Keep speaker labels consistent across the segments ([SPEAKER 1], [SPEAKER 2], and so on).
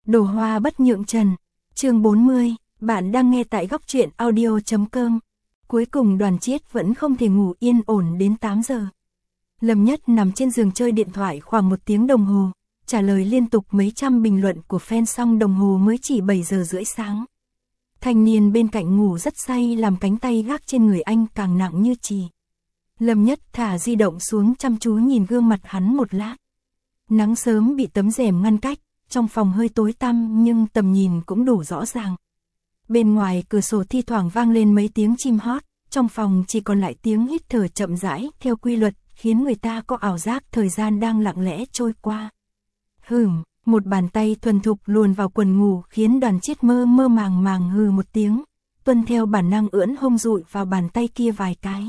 [SPEAKER 1] Đồ hoa bất nhượng trần. Chương 40, bạn đang nghe tại góc truyện audio.com. Cuối cùng Đoàn Chiết vẫn không thể ngủ yên ổn đến 8 giờ. Lâm Nhất nằm trên giường chơi điện thoại khoảng 1 tiếng đồng hồ, trả lời liên tục mấy trăm bình luận của fan xong đồng hồ mới chỉ 7 giờ rưỡi sáng. Thanh niên bên cạnh ngủ rất say làm cánh tay gác trên người anh càng nặng như chì. Lâm Nhất thả di động xuống chăm chú nhìn gương mặt hắn một lát. Nắng sớm bị tấm rèm ngăn cách, trong phòng hơi tối tăm nhưng tầm nhìn cũng đủ rõ ràng. Bên ngoài cửa sổ thi thoảng vang lên mấy tiếng chim hót, trong phòng chỉ còn lại tiếng hít thở chậm rãi theo quy luật, khiến người ta có ảo giác thời gian đang lặng lẽ trôi qua. Một bàn tay thuần thục luồn vào quần ngủ khiến Đoàn Chiết mơ mơ màng màng hừ một tiếng, tuân theo bản năng ưỡn hông dụi vào bàn tay kia vài cái.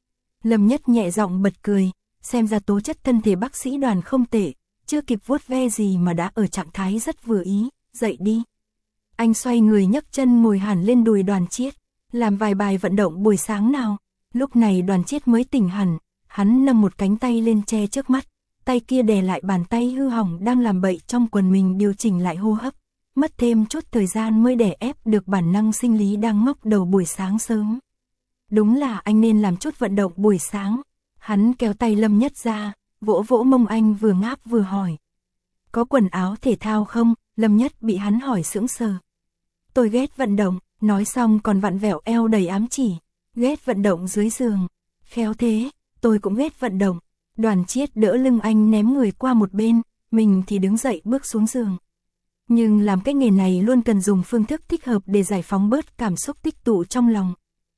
[SPEAKER 1] Lâm Nhất nhẹ giọng bật cười, xem ra tố chất thân thể bác sĩ Đoàn không tệ, chưa kịp vuốt ve gì mà đã ở trạng thái rất vừa ý, dậy đi. Anh xoay người nhấc chân ngồi hẳn lên đùi Đoàn Chiết, làm vài bài vận động buổi sáng nào. Lúc này Đoàn Chiết mới tỉnh hẳn, hắn nâng một cánh tay lên che trước mắt, tay kia đè lại bàn tay hư hỏng đang làm bậy trong quần mình điều chỉnh lại hô hấp, mất thêm chút thời gian mới đè ép được bản năng sinh lý đang ngóc đầu buổi sáng sớm. Đúng là anh nên làm chút vận động buổi sáng. Hắn kéo tay Lâm Nhất ra, vỗ vỗ mông anh vừa ngáp vừa hỏi. Có quần áo thể thao không? Lâm Nhất bị hắn hỏi sững sờ. Tôi ghét vận động, nói xong còn vặn vẹo eo đầy ám chỉ. Ghét vận động dưới giường. Khéo thế, tôi cũng ghét vận động. Đoàn Chiết đỡ lưng anh ném người qua một bên, mình thì đứng dậy bước xuống giường. Nhưng làm cái nghề này luôn cần dùng phương thức thích hợp để giải phóng bớt cảm xúc tích tụ trong lòng.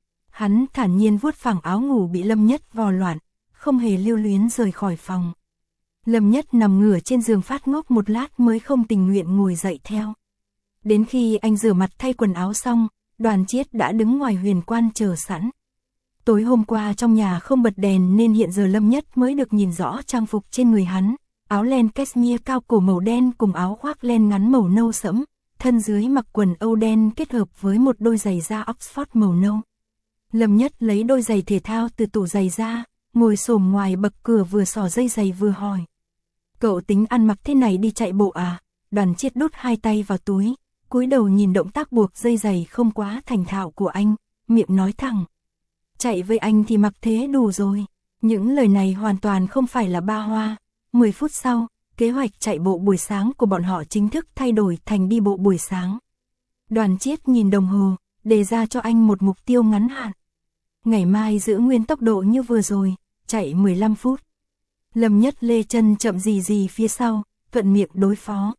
[SPEAKER 1] Hắn thản nhiên vuốt phẳng áo ngủ bị Lâm Nhất vò loạn, không hề lưu luyến rời khỏi phòng. Lâm Nhất nằm ngửa trên giường phát ngốc một lát mới không tình nguyện ngồi dậy theo. Đến khi anh rửa mặt thay quần áo xong, Đoàn Chiết đã đứng ngoài huyền quan chờ sẵn. Tối hôm qua trong nhà không bật đèn nên hiện giờ Lâm Nhất mới được nhìn rõ trang phục trên người hắn. Áo len cashmere cao cổ màu đen cùng áo khoác len ngắn màu nâu sẫm, thân dưới mặc quần âu đen kết hợp với một đôi giày da Oxford màu nâu. Lâm Nhất lấy đôi giày thể thao từ tủ giày ra, ngồi xổm ngoài bậc cửa vừa xỏ dây giày vừa hỏi. Cậu tính ăn mặc thế này đi chạy bộ à? Đoàn Chiết đút hai tay vào túi, cúi đầu nhìn động tác buộc dây giày không quá thành thạo của anh, miệng nói thẳng. Chạy với anh thì mặc thế đủ rồi. Những lời này hoàn toàn không phải là ba hoa. 10 phút sau, kế hoạch chạy bộ buổi sáng của bọn họ chính thức thay đổi thành đi bộ buổi sáng. Đoàn Chiết nhìn đồng hồ, đề ra cho anh một mục tiêu ngắn hạn. Ngày mai giữ nguyên tốc độ như vừa rồi, chạy 15 phút. Lâm Nhất lê chân chậm gì phía sau, thuận miệng đối phó.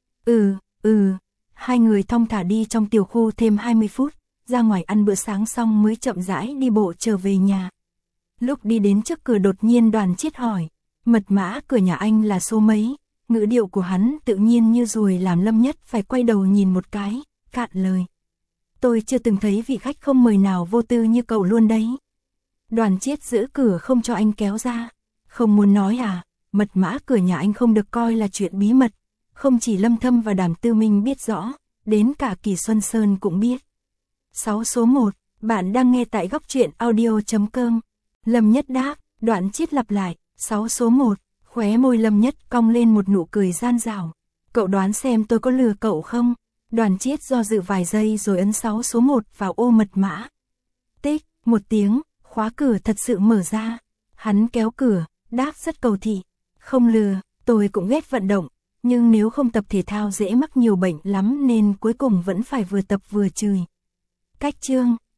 [SPEAKER 1] Hai người thong thả đi trong tiểu khu thêm 20 phút, ra ngoài ăn bữa sáng xong mới chậm rãi đi bộ trở về nhà. Lúc đi đến trước cửa đột nhiên Đoàn Chiết hỏi, mật mã cửa nhà anh là số mấy? Ngữ điệu của hắn tự nhiên như ruồi làm Lâm Nhất phải quay đầu nhìn một cái, cạn lời. Tôi chưa từng thấy vị khách không mời nào vô tư như cậu luôn đấy. Đoàn Chiết giữ cửa không cho anh kéo ra. Không muốn nói à, mật mã cửa nhà anh không được coi là chuyện bí mật. Không chỉ Lâm Thâm và Đàm Tư Minh biết rõ, đến cả Kỳ Xuân Sơn cũng biết. 6 số 1, bạn đang nghe tại góc truyện audio.com. Lâm Nhất đáp, Đoàn Chiết lặp lại, 6 số 1, khóe môi Lâm Nhất cong lên một nụ cười gian dảo. Cậu đoán xem tôi có lừa cậu không? Đoàn Chiết do dự vài giây rồi ấn 6 số 1 vào ô mật mã. Tích, một tiếng, khóa cửa thật sự mở ra. Hắn kéo cửa, đáp rất cầu thị. Không lừa, tôi cũng ghét vận động, nhưng nếu không tập thể thao dễ mắc nhiều bệnh lắm nên cuối cùng vẫn phải vừa tập vừa chửi. Cách chương